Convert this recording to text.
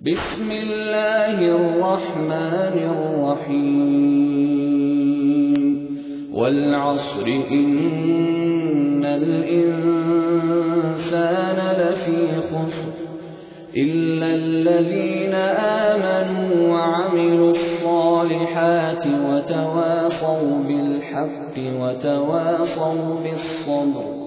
بسم الله الرحمن الرحيم والعصر إن الإنسان لفي خسر إلا الذين آمنوا وعملوا الصالحات وتواصوا بالحق وتواصوا بالصبر